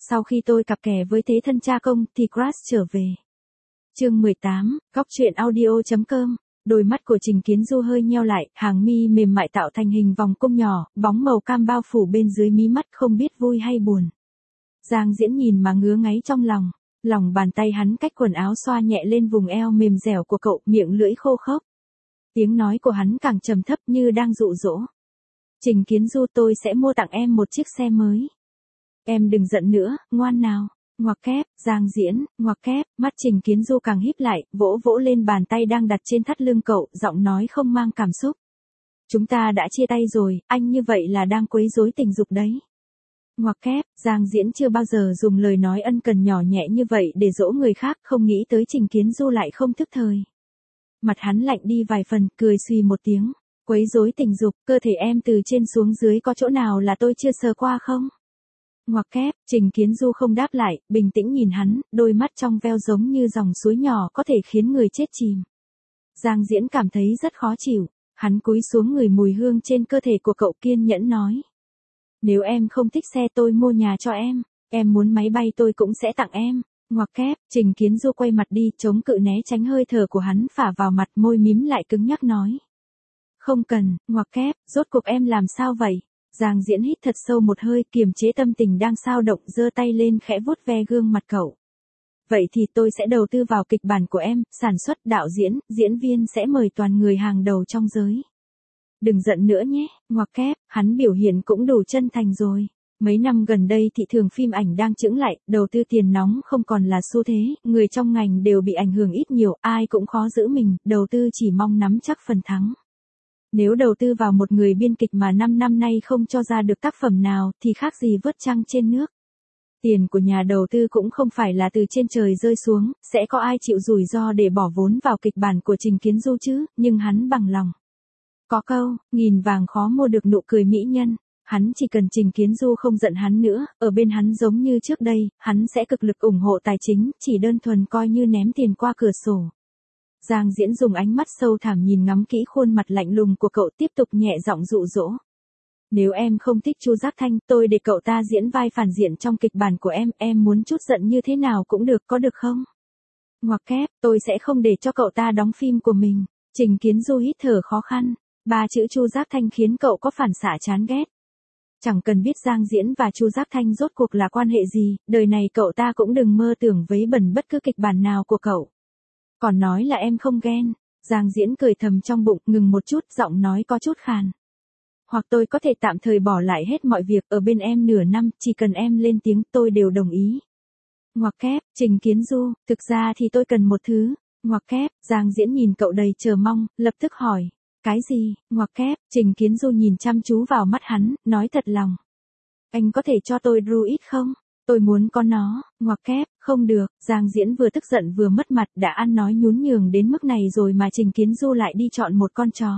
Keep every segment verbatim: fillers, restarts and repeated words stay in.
Sau khi tôi cặp kè với thế thân cha công thì crush trở về. Chương mười tám, góc truyện audio chấm com. Đôi mắt của Trình Kiến Du hơi nheo lại, hàng mi mềm mại tạo thành hình vòng cung nhỏ, bóng màu cam bao phủ bên dưới mí mắt không biết vui hay buồn. Giang Diễn nhìn mà ngứa ngáy trong lòng, lòng bàn tay hắn cách quần áo xoa nhẹ lên vùng eo mềm dẻo của cậu, miệng lưỡi khô khốc. Tiếng nói của hắn càng trầm thấp như đang dụ dỗ. Trình Kiến Du, tôi sẽ mua tặng em một chiếc xe mới. Em đừng giận nữa, ngoan nào. Ngoặc kép, Giang Diễn, ngoặc kép, mắt Trình Kiến Du càng híp lại, vỗ vỗ lên bàn tay đang đặt trên thắt lưng cậu, giọng nói không mang cảm xúc. Chúng ta đã chia tay rồi, anh như vậy là đang quấy rối tình dục đấy. Ngoặc kép, Giang Diễn chưa bao giờ dùng lời nói ân cần nhỏ nhẹ như vậy để dỗ người khác, không nghĩ tới Trình Kiến Du lại không thức thời. Mặt hắn lạnh đi vài phần, cười suy một tiếng. Quấy rối tình dục, cơ thể em từ trên xuống dưới có chỗ nào là tôi chưa sờ qua không? Ngoặc kép, Trình Kiến Du không đáp lại, bình tĩnh nhìn hắn, đôi mắt trong veo giống như dòng suối nhỏ có thể khiến người chết chìm. Giang Diễn cảm thấy rất khó chịu, hắn cúi xuống ngửi mùi hương trên cơ thể của cậu, kiên nhẫn nói. Nếu em không thích xe tôi mua nhà cho em, em muốn máy bay tôi cũng sẽ tặng em. Ngoặc kép, Trình Kiến Du quay mặt đi, chống cự né tránh hơi thở của hắn phả vào mặt, môi mím lại cứng nhắc nói. Không cần, ngoặc kép, rốt cuộc em làm sao vậy? Giang Diễn hít thật sâu một hơi, kiềm chế tâm tình đang xao động, giơ tay lên khẽ vuốt ve gương mặt cậu. Vậy thì tôi sẽ đầu tư vào kịch bản của em, sản xuất, đạo diễn, diễn viên sẽ mời toàn người hàng đầu trong giới. Đừng giận nữa nhé, ngoặc kép, hắn biểu hiện cũng đủ chân thành rồi. Mấy năm gần đây thị trường phim ảnh đang chững lại, đầu tư tiền nóng không còn là xu thế, người trong ngành đều bị ảnh hưởng ít nhiều, ai cũng khó giữ mình, đầu tư chỉ mong nắm chắc phần thắng. Nếu đầu tư vào một người biên kịch mà năm năm nay không cho ra được tác phẩm nào thì khác gì vớt trăng trên nước. Tiền của nhà đầu tư cũng không phải là từ trên trời rơi xuống, sẽ có ai chịu rủi ro để bỏ vốn vào kịch bản của Trình Kiến Du chứ, nhưng hắn bằng lòng. Có câu, nghìn vàng khó mua được nụ cười mỹ nhân, hắn chỉ cần Trình Kiến Du không giận hắn nữa, ở bên hắn giống như trước đây, hắn sẽ cực lực ủng hộ tài chính, chỉ đơn thuần coi như ném tiền qua cửa sổ. Giang Diễn dùng ánh mắt sâu thẳm nhìn ngắm kỹ khuôn mặt lạnh lùng của cậu, tiếp tục nhẹ giọng dụ dỗ. Nếu em không thích Chu Giác Thanh, tôi để cậu ta diễn vai phản diện trong kịch bản của em, em muốn chút giận như thế nào cũng được, có được không? Ngoặc kép, tôi sẽ không để cho cậu ta đóng phim của mình. Trình Kiến Du hít thở khó khăn, ba chữ Chu Giác Thanh khiến cậu có phản xạ chán ghét. Chẳng cần biết Giang Diễn và Chu Giác Thanh rốt cuộc là quan hệ gì, đời này cậu ta cũng đừng mơ tưởng vấy bẩn bất cứ kịch bản nào của cậu. Còn nói là em không ghen. Giang Diễn cười thầm trong bụng, ngừng một chút, giọng nói có chút khàn. Hoặc tôi có thể tạm thời bỏ lại hết mọi việc, ở bên em nửa năm, chỉ cần em lên tiếng tôi đều đồng ý. Ngoặc kép, Trình Kiến Du, thực ra thì tôi cần một thứ. Ngoặc kép, Giang Diễn nhìn cậu đầy chờ mong, lập tức hỏi. Cái gì? Ngoặc kép, Trình Kiến Du nhìn chăm chú vào mắt hắn, nói thật lòng. Anh có thể cho tôi druid không? Tôi muốn có nó. Ngoặc kép, không được. Giang Diễn vừa tức giận vừa mất mặt, đã ăn nói nhún nhường đến mức này rồi mà Trình Kiến Du lại đi chọn một con chó.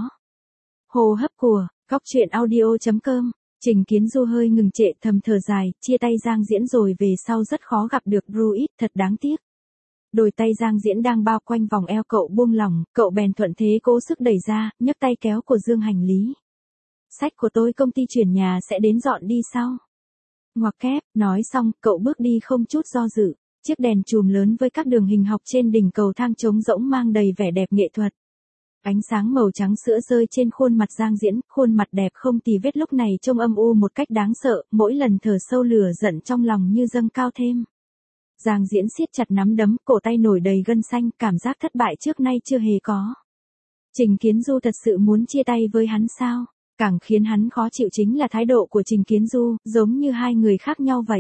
Hô hấp của, góc truyện audio chấm com. Trình Kiến Du hơi ngừng trệ, thầm thở dài, chia tay Giang Diễn rồi về sau rất khó gặp được druid, thật đáng tiếc. Đôi tay Giang Diễn đang bao quanh vòng eo cậu buông lỏng, cậu bèn thuận thế cố sức đẩy ra, nhấc tay kéo của dương hành lý. Sách của tôi công ty chuyển nhà sẽ đến dọn đi sau. Ngoặc kép, nói xong, cậu bước đi không chút do dự. Chiếc đèn chùm lớn với các đường hình học trên đỉnh cầu thang trống rỗng mang đầy vẻ đẹp nghệ thuật. Ánh sáng màu trắng sữa rơi trên khuôn mặt Giang Diễn, khuôn mặt đẹp không tì vết lúc này trông âm u một cách đáng sợ, mỗi lần thở sâu lửa giận trong lòng như dâng cao thêm. Giang Diễn siết chặt nắm đấm, cổ tay nổi đầy gân xanh, cảm giác thất bại trước nay chưa hề có. Trình Kiến Du thật sự muốn chia tay với hắn sao? Càng khiến hắn khó chịu chính là thái độ của Trình Kiến Du, giống như hai người khác nhau vậy.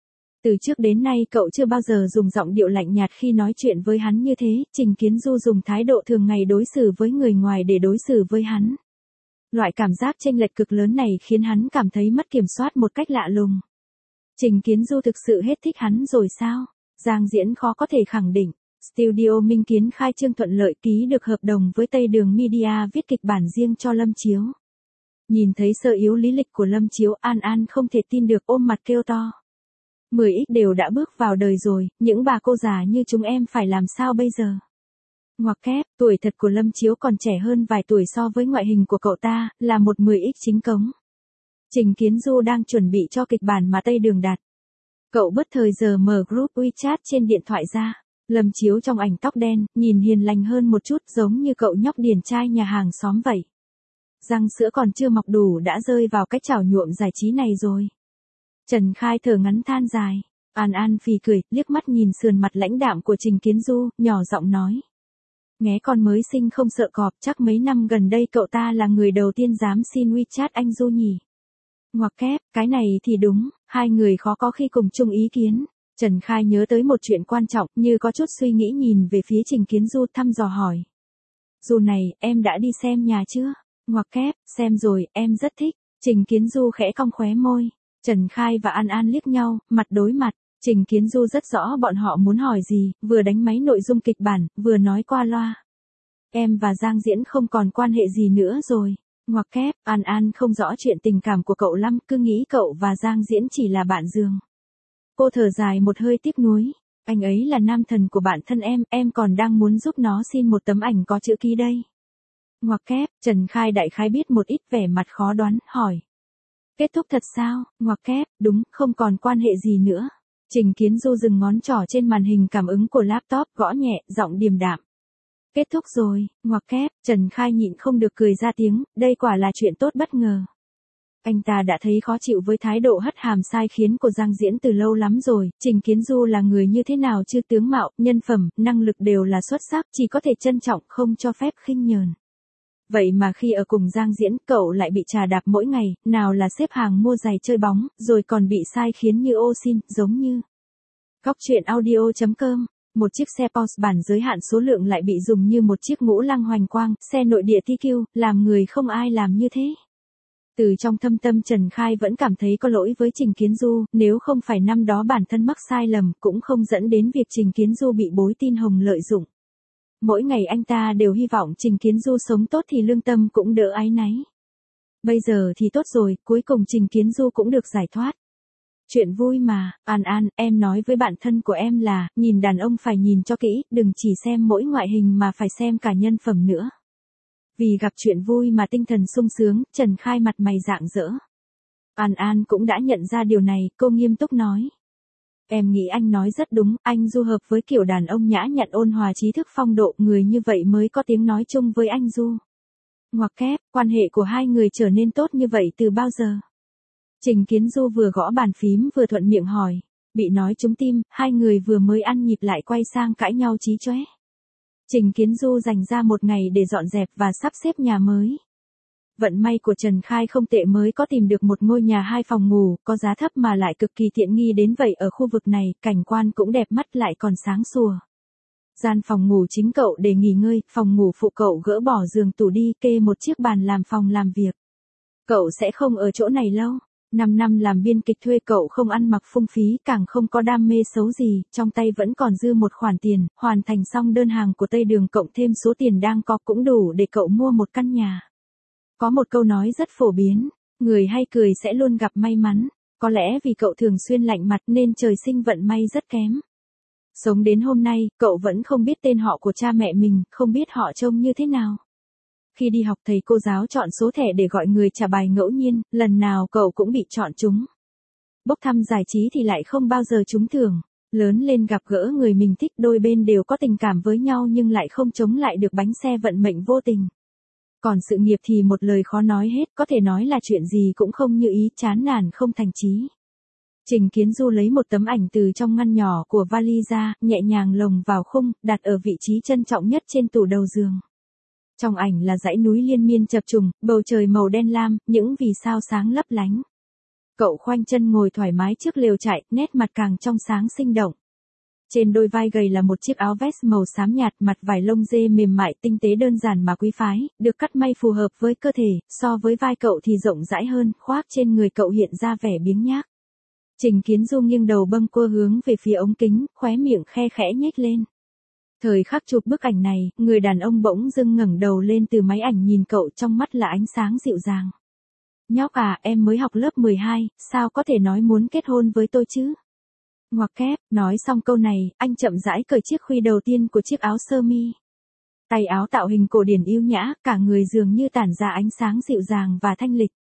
Từ trước đến nay cậu chưa bao giờ dùng giọng điệu lạnh nhạt khi nói chuyện với hắn như thế, Trình Kiến Du dùng thái độ thường ngày đối xử với người ngoài để đối xử với hắn. Loại cảm giác chênh lệch cực lớn này khiến hắn cảm thấy mất kiểm soát một cách lạ lùng. Trình Kiến Du thực sự hết thích hắn rồi sao? Giang Diễn khó có thể khẳng định. Studio Minh Kiến khai trương thuận lợi, ký được hợp đồng với Tây Đường Media viết kịch bản riêng cho Lâm Chiếu. Nhìn thấy sơ yếu lý lịch của Lâm Chiếu, An An không thể tin được, ôm mặt kêu to. mười x đều đã bước vào đời rồi, những bà cô già như chúng em phải làm sao bây giờ? Ngoặc kép, tuổi thật của Lâm Chiếu còn trẻ hơn vài tuổi so với ngoại hình của cậu ta, là một mười x chính cống. Trình Kiến Du đang chuẩn bị cho kịch bản mà Tây Đường đặt. Cậu bất thời giờ mở group WeChat trên điện thoại ra. Lâm Chiếu trong ảnh tóc đen, nhìn hiền lành hơn một chút giống như cậu nhóc điển trai nhà hàng xóm vậy. Răng sữa còn chưa mọc đủ đã rơi vào cái chảo nhuộm giải trí này rồi. Trần Khai thở ngắn than dài. An An phì cười, liếc mắt nhìn sườn mặt lãnh đạm của Trình Kiến Du, nhỏ giọng nói. Nghé con mới sinh không sợ cọp, chắc mấy năm gần đây cậu ta là người đầu tiên dám xin WeChat anh Du nhỉ. Ngoặc kép, cái này thì đúng, hai người khó có khi cùng chung ý kiến. Trần Khai nhớ tới một chuyện quan trọng, như có chút suy nghĩ nhìn về phía Trình Kiến Du thăm dò hỏi. Du này, em đã đi xem nhà chưa? Ngoặc kép, xem rồi, em rất thích. Trình Kiến Du khẽ cong khóe môi. Trần Khai và An An liếc nhau, mặt đối mặt. Trình Kiến Du rất rõ bọn họ muốn hỏi gì, vừa đánh máy nội dung kịch bản, vừa nói qua loa. Em và Giang Diễn không còn quan hệ gì nữa rồi. Ngoặc kép, An An không rõ chuyện tình cảm của cậu lắm, cứ nghĩ cậu và Giang Diễn chỉ là bạn giường. Cô thở dài một hơi tiếc nuối. Anh ấy là nam thần của bạn thân em, em còn đang muốn giúp nó xin một tấm ảnh có chữ ký đây. Ngoặc kép, Trần Khai đại khái biết một ít vẻ mặt khó đoán, hỏi. Kết thúc thật sao? Ngoặc kép, đúng, không còn quan hệ gì nữa. Trình Kiến Du dừng ngón trỏ trên màn hình cảm ứng của laptop, gõ nhẹ, giọng điềm đạm. Kết thúc rồi, ngoặc kép, Trần Khai nhịn không được cười ra tiếng, đây quả là chuyện tốt bất ngờ. Anh ta đã thấy khó chịu với thái độ hất hàm sai khiến của Giang Diễn từ lâu lắm rồi, Trình Kiến Du là người như thế nào chứ tướng mạo, nhân phẩm, năng lực đều là xuất sắc, chỉ có thể trân trọng không cho phép khinh nhờn. Vậy mà khi ở cùng Giang Diễn, cậu lại bị trà đạp mỗi ngày, nào là xếp hàng mua giày chơi bóng, rồi còn bị sai khiến như ô xin, giống như. Góc truyện audio chấm com. Một chiếc xe Porsche bản giới hạn số lượng lại bị dùng như một chiếc ngũ lăng hoành quang, xe nội địa tê quy, làm người không ai làm như thế. Từ trong thâm tâm Trần Khai vẫn cảm thấy có lỗi với Trình Kiến Du, nếu không phải năm đó bản thân mắc sai lầm cũng không dẫn đến việc Trình Kiến Du bị bối tin hồng lợi dụng. Mỗi ngày anh ta đều hy vọng Trình Kiến Du sống tốt thì lương tâm cũng đỡ áy náy. Bây giờ thì tốt rồi, cuối cùng Trình Kiến Du cũng được giải thoát. Chuyện vui mà, An An, em nói với bạn thân của em là, nhìn đàn ông phải nhìn cho kỹ, đừng chỉ xem mỗi ngoại hình mà phải xem cả nhân phẩm nữa. Vì gặp chuyện vui mà tinh thần sung sướng, Trần Khai mặt mày rạng rỡ. An An cũng đã nhận ra điều này, cô nghiêm túc nói. Em nghĩ anh nói rất đúng, anh Du hợp với kiểu đàn ông nhã nhặn ôn hòa trí thức phong độ, người như vậy mới có tiếng nói chung với anh Du. Ngoặc kép, quan hệ của hai người trở nên tốt như vậy từ bao giờ? Trình Kiến Du vừa gõ bàn phím vừa thuận miệng hỏi. Bị nói trúng tim, hai người vừa mới ăn nhịp lại quay sang cãi nhau chí chóe. Trình Kiến Du dành ra một ngày để dọn dẹp và sắp xếp nhà mới. Vận may của Trần Khai không tệ mới có tìm được một ngôi nhà hai phòng ngủ, có giá thấp mà lại cực kỳ tiện nghi đến vậy ở khu vực này, cảnh quan cũng đẹp mắt lại còn sáng sủa. Gian phòng ngủ chính cậu để nghỉ ngơi, phòng ngủ phụ cậu gỡ bỏ giường tủ đi, kê một chiếc bàn làm phòng làm việc. Cậu sẽ không ở chỗ này lâu. Năm năm làm biên kịch thuê cậu không ăn mặc phung phí, càng không có đam mê xấu gì, trong tay vẫn còn dư một khoản tiền, hoàn thành xong đơn hàng của Tây Đường cộng thêm số tiền đang có cũng đủ để cậu mua một căn nhà. Có một câu nói rất phổ biến, người hay cười sẽ luôn gặp may mắn, có lẽ vì cậu thường xuyên lạnh mặt nên trời sinh vận may rất kém. Sống đến hôm nay, cậu vẫn không biết tên họ của cha mẹ mình, không biết họ trông như thế nào. Khi đi học thầy cô giáo chọn số thẻ để gọi người trả bài ngẫu nhiên, lần nào cậu cũng bị chọn trúng. Bốc thăm giải trí thì lại không bao giờ trúng thưởng. Lớn lên gặp gỡ người mình thích, đôi bên đều có tình cảm với nhau nhưng lại không chống lại được bánh xe vận mệnh vô tình. Còn sự nghiệp thì một lời khó nói hết, có thể nói là chuyện gì cũng không như ý, chán nản không thành chí. Trình Kiến Du lấy một tấm ảnh từ trong ngăn nhỏ của vali ra, nhẹ nhàng lồng vào khung, đặt ở vị trí trân trọng nhất trên tủ đầu giường. Trong ảnh là dãy núi liên miên chập trùng, bầu trời màu đen lam, những vì sao sáng lấp lánh. Cậu khoanh chân ngồi thoải mái trước lều trại, nét mặt càng trong sáng sinh động. Trên đôi vai gầy là một chiếc áo vest màu xám nhạt, mặt vải lông dê mềm mại tinh tế đơn giản mà quý phái, được cắt may phù hợp với cơ thể, so với vai cậu thì rộng rãi hơn, khoác trên người cậu hiện ra vẻ biếng nhác. Trình Kiến Du nghiêng đầu bâng quơ hướng về phía ống kính, khóe miệng khe khẽ nhếch lên. Thời khắc chụp bức ảnh này, người đàn ông bỗng dưng ngẩng đầu lên từ máy ảnh nhìn cậu, trong mắt là ánh sáng dịu dàng. Nhóc à, em mới học lớp mười hai, sao có thể nói muốn kết hôn với tôi chứ? Ngoặc kép, nói xong câu này, anh chậm rãi cởi chiếc khuy đầu tiên của chiếc áo sơ mi. Tay áo tạo hình cổ điển yêu nhã, cả người dường như tản ra ánh sáng dịu dàng và thanh lịch.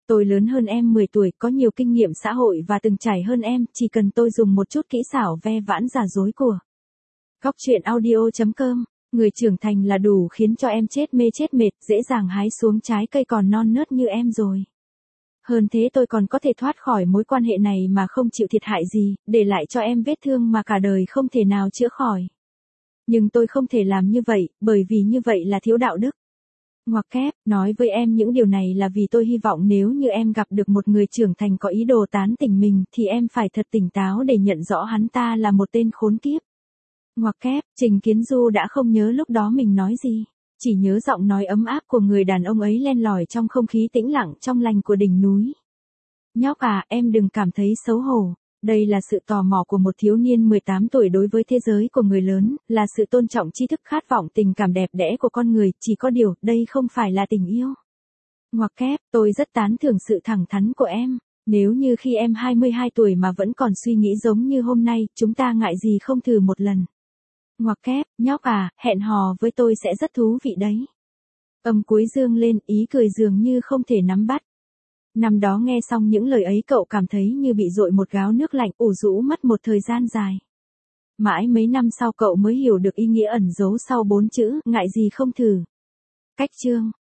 Tôi lớn hơn em mười tuổi, có nhiều kinh nghiệm xã hội và từng trải hơn em, chỉ cần tôi dùng một chút kỹ xảo ve vãn giả dối của. Góc truyện audio chấm com. Người trưởng thành là đủ khiến cho em chết mê chết mệt, dễ dàng hái xuống trái cây còn non nớt như em rồi. Hơn thế tôi còn có thể thoát khỏi mối quan hệ này mà không chịu thiệt hại gì, để lại cho em vết thương mà cả đời không thể nào chữa khỏi. Nhưng tôi không thể làm như vậy, bởi vì như vậy là thiếu đạo đức. Ngoặc kép, nói với em những điều này là vì tôi hy vọng nếu như em gặp được một người trưởng thành có ý đồ tán tỉnh mình thì em phải thật tỉnh táo để nhận rõ hắn ta là một tên khốn kiếp. Ngoặc kép, Trình Kiến Du đã không nhớ lúc đó mình nói gì, chỉ nhớ giọng nói ấm áp của người đàn ông ấy len lỏi trong không khí tĩnh lặng trong lành của đỉnh núi. Nhóc à, em đừng cảm thấy xấu hổ. Đây là sự tò mò của một thiếu niên mười tám tuổi đối với thế giới của người lớn, là sự tôn trọng tri thức khát vọng tình cảm đẹp đẽ của con người, chỉ có điều, đây không phải là tình yêu. Ngoặc kép, tôi rất tán thưởng sự thẳng thắn của em. Nếu như khi em hai mươi hai tuổi mà vẫn còn suy nghĩ giống như hôm nay, chúng ta ngại gì không thử một lần. Ngoặc kép, nhóc à, hẹn hò với tôi sẽ rất thú vị đấy. Âm cuối dương lên, ý cười dường như không thể nắm bắt. Năm đó nghe xong những lời ấy cậu cảm thấy như bị dội một gáo nước lạnh, ủ rũ mất một thời gian dài. Mãi mấy năm sau cậu mới hiểu được ý nghĩa ẩn giấu sau bốn chữ, ngại gì không thử. Cách chương.